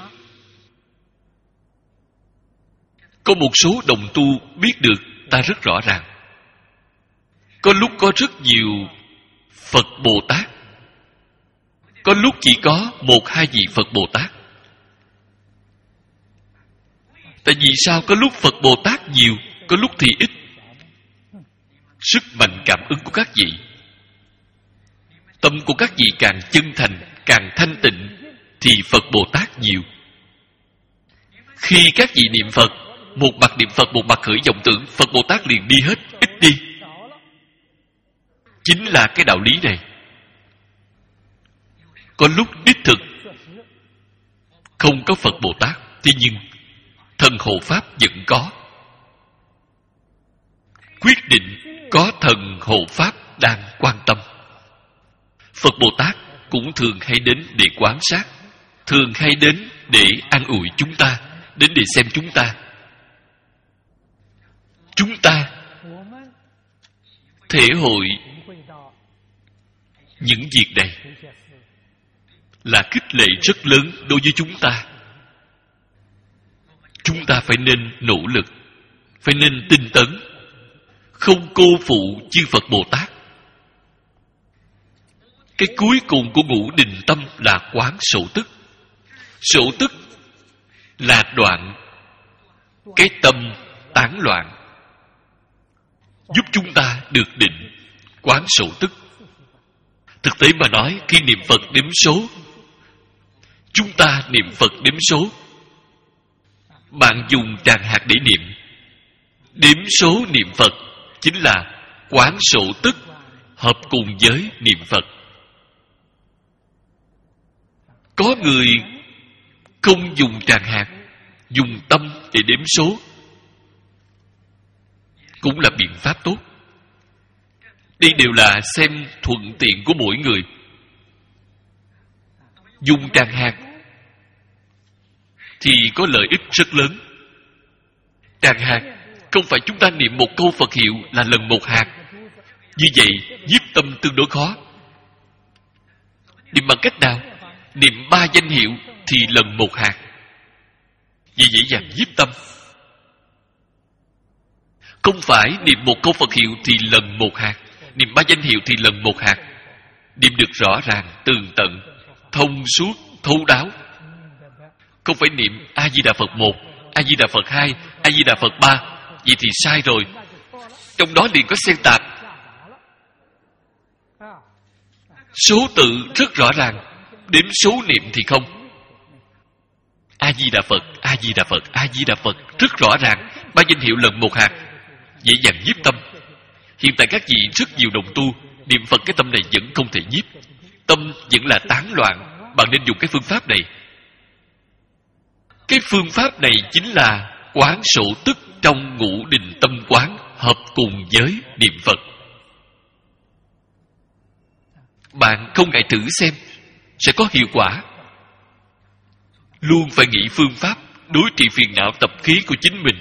[SPEAKER 1] có một số đồng tu biết được ta rất rõ ràng. Có lúc có rất nhiều Phật Bồ Tát, có lúc chỉ có một hai vị Phật Bồ Tát. Tại vì sao có lúc Phật Bồ Tát nhiều, có lúc thì ít? Sức mạnh cảm ứng của các vị, tâm của các vị càng chân thành, càng thanh tịnh, thì Phật Bồ Tát nhiều. Khi các vị niệm Phật, một mặt niệm Phật, một mặt khởi vọng tưởng, Phật Bồ Tát liền đi hết, ít đi. Chính là cái đạo lý này. Có lúc đích thực không có Phật Bồ Tát, thế nhưng thần hộ Pháp vẫn có. Quyết định có thần hộ Pháp đang quan tâm. Phật Bồ Tát cũng thường hay đến để quan sát, thường hay đến để an ủi chúng ta, đến để xem chúng ta. Chúng ta thể hội những việc này là khích lệ rất lớn đối với chúng ta. Chúng ta phải nên nỗ lực, phải nên tinh tấn, không cô phụ chư Phật Bồ Tát. Cái cuối cùng của ngũ định tâm là quán sổ tức. Sổ tức là đoạn cái tâm tán loạn, giúp chúng ta được định, quán sổ tức. Thực tế mà nói, khi niệm Phật đếm số, chúng ta niệm Phật đếm số, bạn dùng tràng hạt để niệm. Đếm số niệm Phật chính là quán sổ tức, hợp cùng với niệm Phật. Có người không dùng tràng hạt, dùng tâm để đếm số, cũng là biện pháp tốt. Đây đều là xem thuận tiện của mỗi người. Dùng tràng hạt thì có lợi ích rất lớn. Tràng hạt không phải chúng ta niệm một câu Phật hiệu là lần một hạt. Như vậy nhiếp tâm tương đối khó. Niệm bằng cách nào? Niệm ba danh hiệu thì lần một hạt, vì dễ dàng nhiếp tâm. Không phải niệm một câu Phật hiệu thì lần một hạt, niệm ba danh hiệu thì lần một hạt. Niệm được rõ ràng, tường tận, thông suốt, thấu đáo. Không phải niệm A-di-đà Phật một, A-di-đà Phật hai, A-di-đà Phật ba. Vậy thì sai rồi. Trong đó liền có xen tạp. Số tự rất rõ ràng, đếm số niệm thì không. A-di-đà Phật, A-di-đà Phật, A-di-đà Phật rất rõ ràng. Ba danh hiệu lần một hạt, dễ dàng nhiếp tâm. Hiện tại các vị rất nhiều đồng tu niệm Phật, cái tâm này vẫn không thể nhiếp. Tâm vẫn là tán loạn. Bạn nên dùng cái phương pháp này. Cái phương pháp này chính là quán sổ tức trong ngũ định tâm quán, hợp cùng với niệm Phật. Bạn không ngại thử xem, sẽ có hiệu quả. Luôn phải nghĩ phương pháp đối trị phiền não tập khí của chính mình.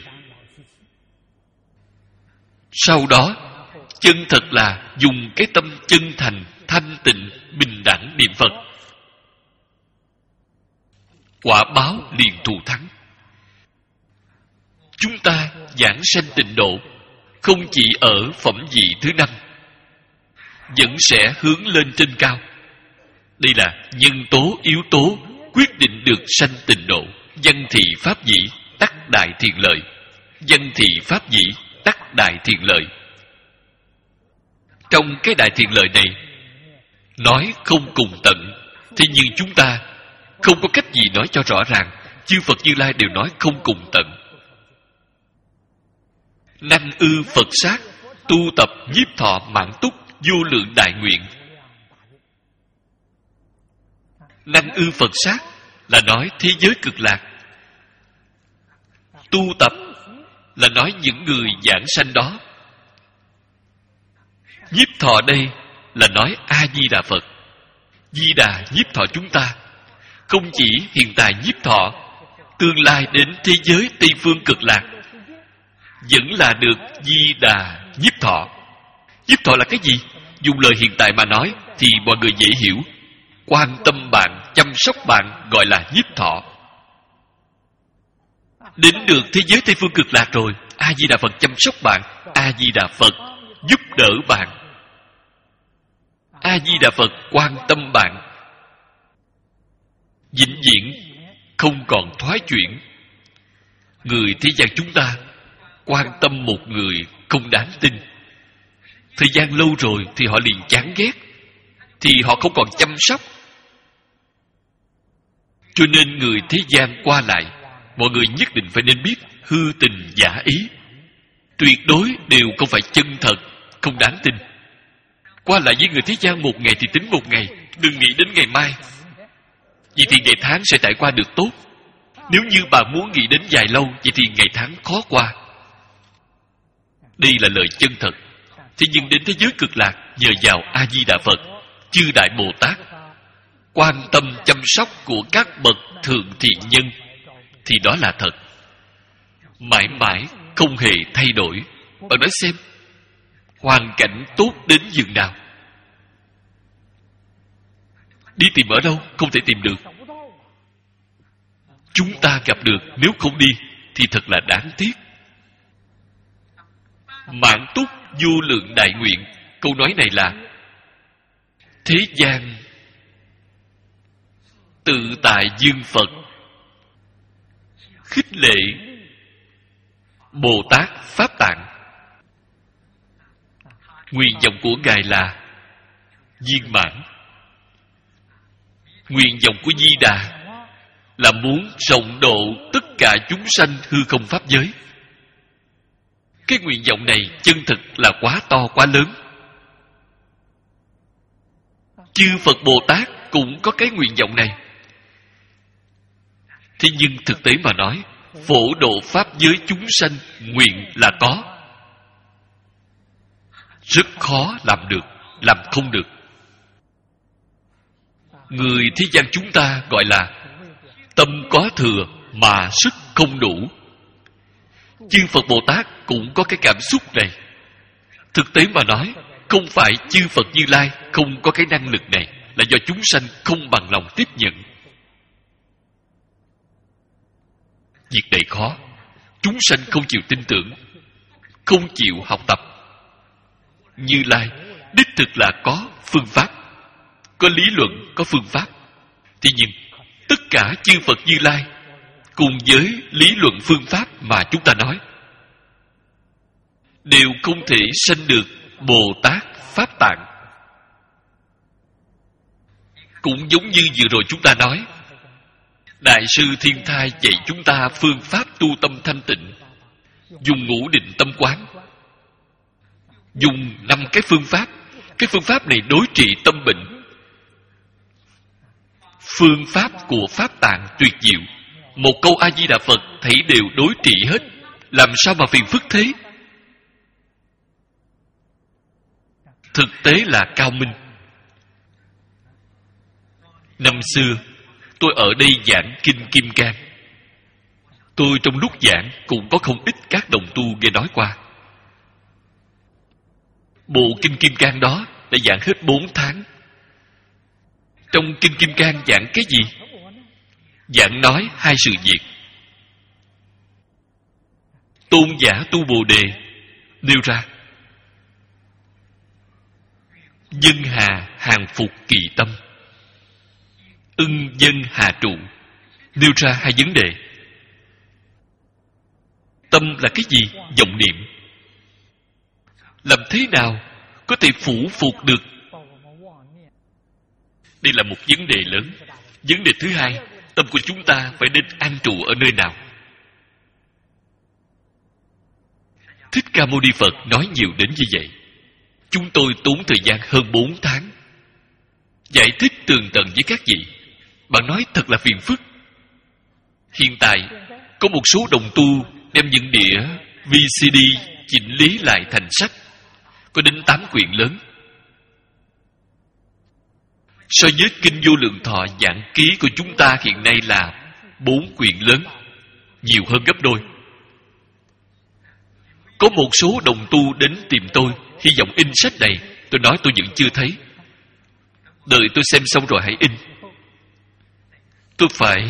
[SPEAKER 1] Sau đó chân thật là dùng cái tâm chân thành, thanh tịnh, bình đẳng niệm Phật. Quả báo liền thù thắng. Chúng ta giảng sanh tịnh độ không chỉ ở phẩm vị thứ năm, vẫn sẽ hướng lên trên cao. Đây là nhân tố, yếu tố quyết định được sanh tịnh độ. Văn thị pháp dĩ, tắc đại thiện lợi. Văn thị pháp dĩ, tắc đại thiện lợi. Trong cái đại thiện lợi này nói không cùng tận, thế nhưng chúng ta không có cách gì nói cho rõ ràng. Chư Phật Như Lai đều nói không cùng tận. Năng ư Phật sát, tu tập nhiếp thọ mãn túc, vô lượng đại nguyện. Năng ư Phật sát là nói thế giới cực lạc. Tu tập là nói những người giảng sanh đó. Nhiếp thọ đây là nói A-di-đà Phật. Di Đà nhiếp thọ chúng ta. Không chỉ hiện tại nhiếp thọ, tương lai đến thế giới Tây Phương cực lạc vẫn là được Di Đà nhiếp thọ. Nhiếp thọ là cái gì? Dùng lời hiện tại mà nói thì mọi người dễ hiểu. Quan tâm bạn chăm sóc bạn gọi là nhiếp thọ. Đến được thế giới Tây Phương Cực Lạc rồi, A-di-đà Phật chăm sóc bạn, A-di-đà Phật giúp đỡ bạn, A-di-đà Phật quan tâm bạn, vĩnh viễn không còn thoái chuyển. Người thế gian chúng ta quan tâm một người không đáng tin, thời gian lâu rồi thì họ liền chán ghét, thì họ không còn chăm sóc. Cho nên người thế gian qua lại, mọi người nhất định phải nên biết hư tình giả ý, tuyệt đối đều không phải chân thật, không đáng tin. Qua lại với người thế gian một ngày thì tính một ngày, đừng nghĩ đến ngày mai. Vậy thì ngày tháng sẽ trải qua được tốt. Nếu như bà muốn nghĩ đến dài lâu, vậy thì ngày tháng khó qua. Đây là lời chân thật. Thế nhưng đến thế giới cực lạc, nhờ vào A-di-đà Phật, chư Đại Bồ Tát quan tâm chăm sóc của các bậc thượng thiện nhân, thì đó là thật, mãi mãi không hề thay đổi. Bạn nói xem, hoàn cảnh tốt đến dường nào, đi tìm ở đâu không thể tìm được. Chúng ta gặp được, nếu không đi thì thật là đáng tiếc. Mãn túc vô lượng đại nguyện, câu nói này là thế gian tự tại dương Phật, khích lệ Bồ Tát Pháp Tạng. Nguyện vọng của Ngài là viên mãn. Nguyện vọng của Di Đà là muốn rộng độ tất cả chúng sanh hư không pháp giới. Cái nguyện vọng này chân thực là quá to quá lớn. Chư Phật Bồ Tát cũng có cái nguyện vọng này. Thế nhưng thực tế mà nói, phổ độ pháp giới chúng sanh nguyện là có, rất khó làm được, làm không được. Người thế gian chúng ta gọi là tâm có thừa mà sức không đủ. Chư Phật Bồ Tát cũng có cái cảm xúc này. Thực tế mà nói, không phải chư Phật Như Lai không có cái năng lực này, là do chúng sanh không bằng lòng tiếp nhận. Việc này khó. Chúng sanh không chịu tin tưởng, không chịu học tập. Như Lai đích thực là có phương pháp, có lý luận, có phương pháp. Tuy nhiên, tất cả chư Phật Như Lai cùng với lý luận phương pháp mà chúng ta nói đều không thể sanh được Bồ Tát Pháp Tạng. Cũng giống như vừa rồi chúng ta nói, Đại sư Thiên Thai dạy chúng ta phương pháp tu tâm thanh tịnh, dùng ngũ định tâm quán, dùng năm cái phương pháp. Cái phương pháp này đối trị tâm bệnh. Phương pháp của Pháp Tạng tuyệt diệu, một câu A Di Đà Phật thấy đều đối trị hết. Làm sao mà phiền phức thế? Thực tế là cao minh. Năm xưa tôi ở đây giảng Kinh Kim Cang. Tôi trong lúc giảng cũng có không ít các đồng tu nghe nói qua. Bộ Kinh Kim Cang đó đã giảng hết bốn tháng. Trong Kinh Kim Cang giảng cái gì? Giảng nói hai sự việc. Tôn giả tu Bồ Đề nêu ra dân hà hàng phục kỳ tâm, ưng dân hà trụ, nêu ra hai vấn đề. Tâm là cái gì? Vọng niệm. Làm thế nào có thể phủ phục được? Đây là một vấn đề lớn. Vấn đề thứ hai, tâm của chúng ta phải nên an trụ ở nơi nào? Thích Ca Mâu Ni Phật nói nhiều đến như vậy. Chúng tôi tốn thời gian hơn bốn tháng giải thích tường tận với các vị. Bạn nói thật là phiền phức. Hiện tại có một số đồng tu đem những đĩa vê xê đê chỉnh lý lại thành sách, có đến tám quyển lớn. So với Kinh Vô Lượng Thọ giảng ký của chúng ta hiện nay là bốn quyển lớn, nhiều hơn gấp đôi. Có một số đồng tu đến tìm tôi, hy vọng in sách này. Tôi nói tôi vẫn chưa thấy, đợi tôi xem xong rồi hãy in. tôi phải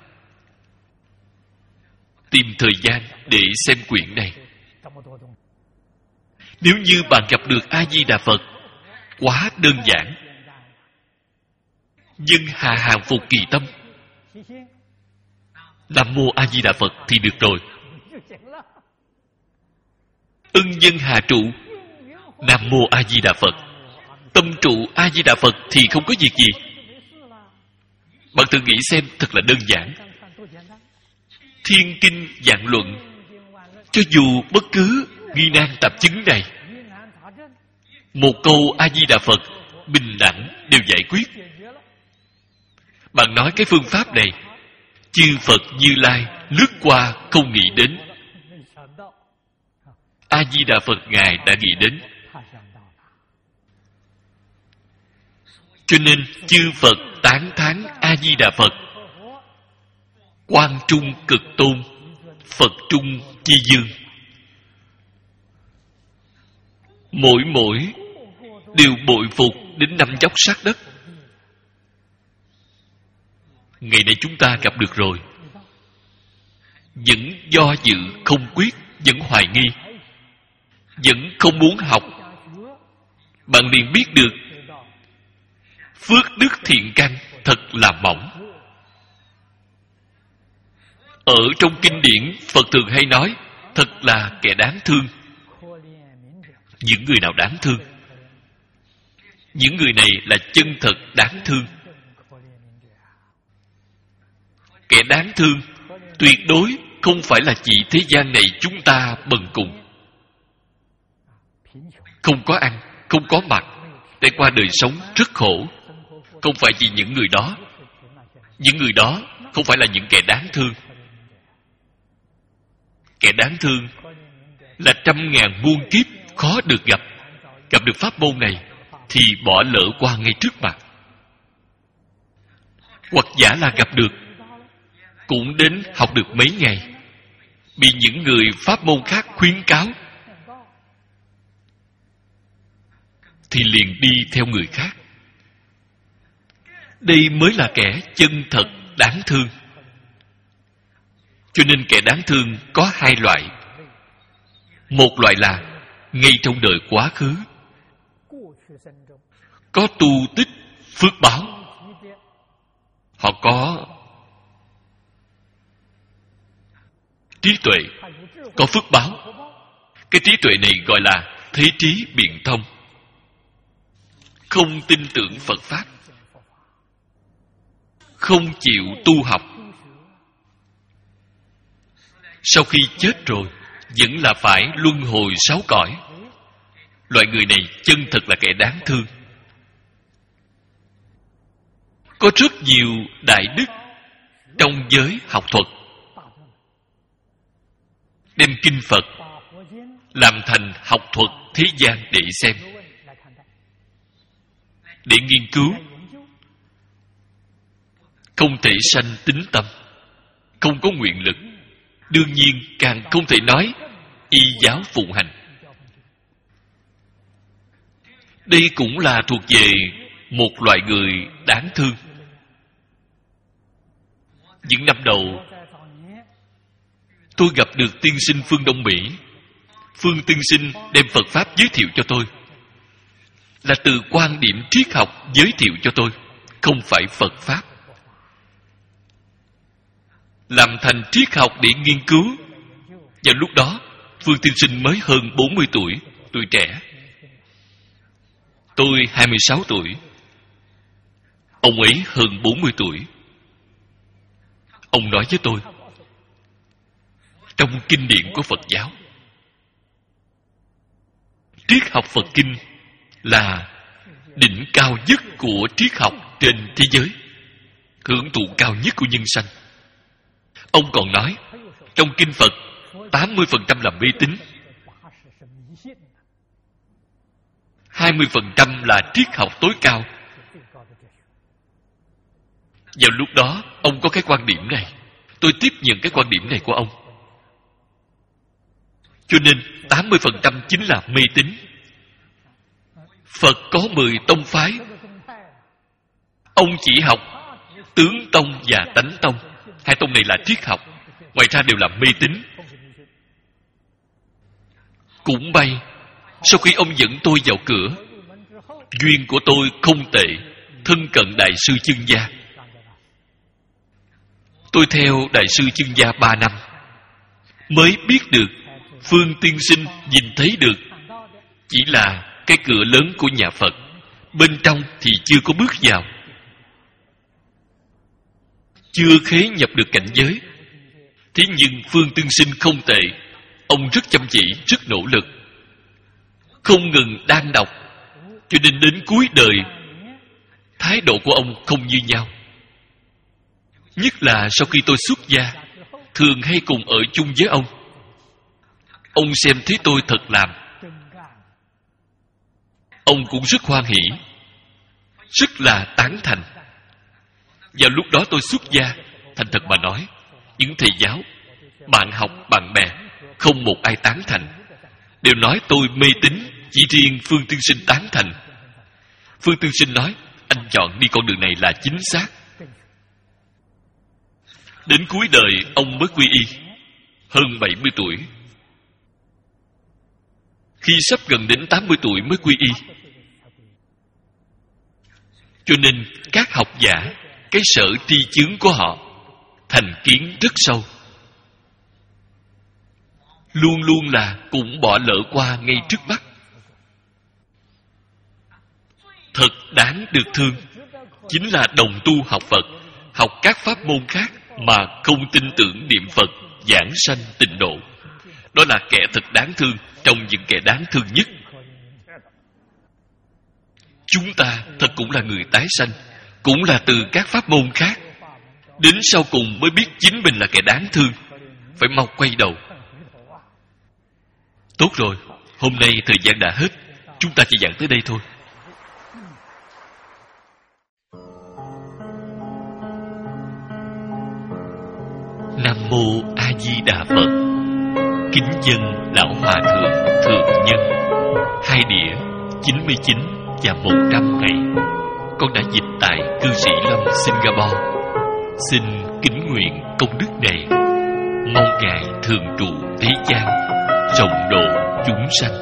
[SPEAKER 1] tìm thời gian để xem quyển này. Nếu như bạn gặp được A-di-đà Phật, quá đơn giản. Nhưng hà hàng phục kỳ tâm, Nam Mô A Di Đà Phật thì được rồi. Ưng nhân hà trụ, Nam Mô A Di Đà Phật. Tâm trụ A Di Đà Phật thì không có việc gì. Bạn thử nghĩ xem, thật là đơn giản. Thiên kinh vạn luận, cho dù bất cứ nghi nan tạp chứng này, một câu A Di Đà Phật bình đẳng đều giải quyết. Bạn nói cái phương pháp này, chư Phật Như Lai lướt qua không nghĩ đến, A Di Đà Phật Ngài đã nghĩ đến. Cho nên chư Phật tán thán A Di Đà Phật, Quang Trung Cực Tôn, Phật Trung Chi Dương. Mỗi mỗi đều bội phục đến năm dốc sát đất. Ngày nay chúng ta gặp được rồi, vẫn do dự không quyết, vẫn hoài nghi, vẫn không muốn học. Bạn liền biết được phước đức thiện căn thật là mỏng. Ở trong kinh điển, Phật thường hay nói thật là kẻ đáng thương. Những người nào đáng thương? Những người này là chân thật đáng thương. Kẻ đáng thương tuyệt đối không phải là chỉ thế gian này chúng ta bần cùng, không có ăn, không có mặc, để qua đời sống rất khổ. Không phải chỉ những người đó. Những người đó không phải là những kẻ đáng thương. Kẻ đáng thương là trăm ngàn muôn kiếp khó được gặp. Gặp được pháp môn này thì bỏ lỡ qua ngay trước mặt. Hoặc giả là gặp được, cũng đến học được mấy ngày, bị những người pháp môn khác khuyến cáo thì liền đi theo người khác. Đây mới là kẻ chân thật đáng thương. Cho nên kẻ đáng thương có hai loại. Một loại là ngay trong đời quá khứ có tu tích phước báo, họ có trí tuệ, có phước báo. Cái trí tuệ này gọi là thế trí biện thông. Không tin tưởng Phật Pháp, không chịu tu học, sau khi chết rồi vẫn là phải luân hồi sáu cõi. Loại người này chân thật là kẻ đáng thương. Có rất nhiều đại đức trong giới học thuật đem kinh Phật làm thành học thuật thế gian để xem, để nghiên cứu. Không thể sanh tín tâm, không có nguyện lực, đương nhiên càng không thể nói y giáo phụng hành. Đây cũng là thuộc về một loại người đáng thương. Những năm đầu, tôi gặp được tiên sinh Phương Đông Mỹ. Phương tiên sinh đem Phật Pháp giới thiệu cho tôi, là từ quan điểm triết học giới thiệu cho tôi, không phải Phật Pháp. Làm thành triết học để nghiên cứu. Vào lúc đó, Phương tiên sinh mới hơn bốn mươi tuổi, tuổi trẻ. Tôi hai mươi sáu tuổi. Ông ấy hơn bốn mươi tuổi. Ông nói với tôi, trong kinh điển của Phật giáo, triết học Phật kinh là đỉnh cao nhất của triết học trên thế giới, hưởng thụ cao nhất của nhân sanh. Ông còn nói, trong kinh Phật, tám mươi phần trăm là mê tín, hai mươi phần trăm là triết học tối cao. Vào lúc đó, ông có cái quan điểm này. Tôi tiếp nhận cái quan điểm này của ông. Cho nên, tám mươi phần trăm chính là mê tín. Phật có mười tông phái. Ông chỉ học tướng tông và tánh tông. Hai tông này là triết học, ngoài ra đều là mê tín. Cũng may, sau khi ông dẫn tôi vào cửa, duyên của tôi không tệ, thân cận Đại sư Chân Gia. Tôi theo Đại sư Chân Gia ba năm, mới biết được Phương tiên sinh nhìn thấy được chỉ là cái cửa lớn của nhà Phật, bên trong thì chưa có bước vào, chưa khế nhập được cảnh giới. Thế nhưng Phương tiên sinh không tệ, ông rất chăm chỉ, rất nỗ lực, không ngừng đang đọc, cho nên đến cuối đời thái độ của ông không như nhau. Nhất là sau khi tôi xuất gia, thường hay cùng ở chung với ông. Ông xem thấy tôi thật làm, ông cũng rất hoan hỉ, rất là tán thành. Vào lúc đó tôi xuất gia, thành thật mà nói, những thầy giáo, bạn học, bạn bè, không một ai tán thành, đều nói tôi mê tín. Chỉ riêng Phương tiên sinh tán thành. Phương tiên sinh nói, anh chọn đi con đường này là chính xác. Đến cuối đời ông mới quy y, hơn bảy mươi tuổi. Khi sắp gần đến tám mươi tuổi mới quy y. Cho nên các học giả, cái sở tri chướng của họ thành kiến rất sâu, luôn luôn là cũng bỏ lỡ qua ngay trước mắt. Thật đáng được thương chính là đồng tu học Phật, học các pháp môn khác mà không tin tưởng niệm Phật, giảng sanh tịnh độ. Đó là kẻ thật đáng thương trong những kẻ đáng thương nhất. Chúng ta thật cũng là người tái sanh, cũng là từ các pháp môn khác, đến sau cùng mới biết chính mình là kẻ đáng thương, phải mau quay đầu. Tốt rồi, hôm nay thời gian đã hết, chúng ta chỉ giảng tới đây thôi. Nam mô A Di Đà Phật. Kính dân lão hòa thượng thượng nhân. Hai đĩa chín mươi chín và một trăm ngày, con đã dịch tại cư sĩ Lâm Singapore. Xin kính nguyện công đức này, mong ngài thường trụ thế gian, rộng độ chúng sanh.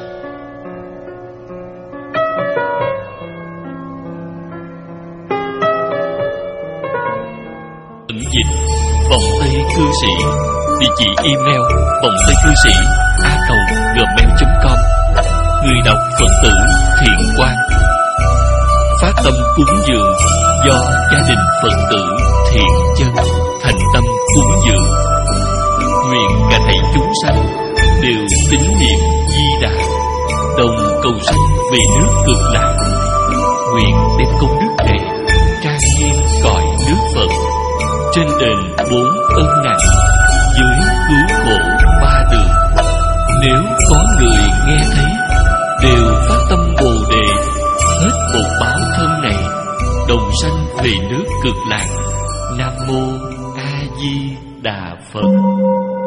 [SPEAKER 1] Ẩn dịch vòng tay cư sĩ, địa chỉ email vòng tay cư sĩ a còng gmail chấm com. Người đọc Phật tử Thiện Quang. Phát tâm cúng dường do gia đình Phật tử Thiện Chân thành tâm cúng dường. Nguyện cả thảy chúng sanh đều tín niệm Di Đà, đồng cầu sanh về nước Cực Lạc. Nguyện đem công đức này trang nghiêm cõi nước Phật, trên đền bốn ân nặng, dưới cứu khổ ba đường. Nếu có người nghe thấy, đều phát tâm Bồ Đề, hết một báo thân này, đồng sanh về nước Cực Lạc. Nam mô A Di Đà Phật.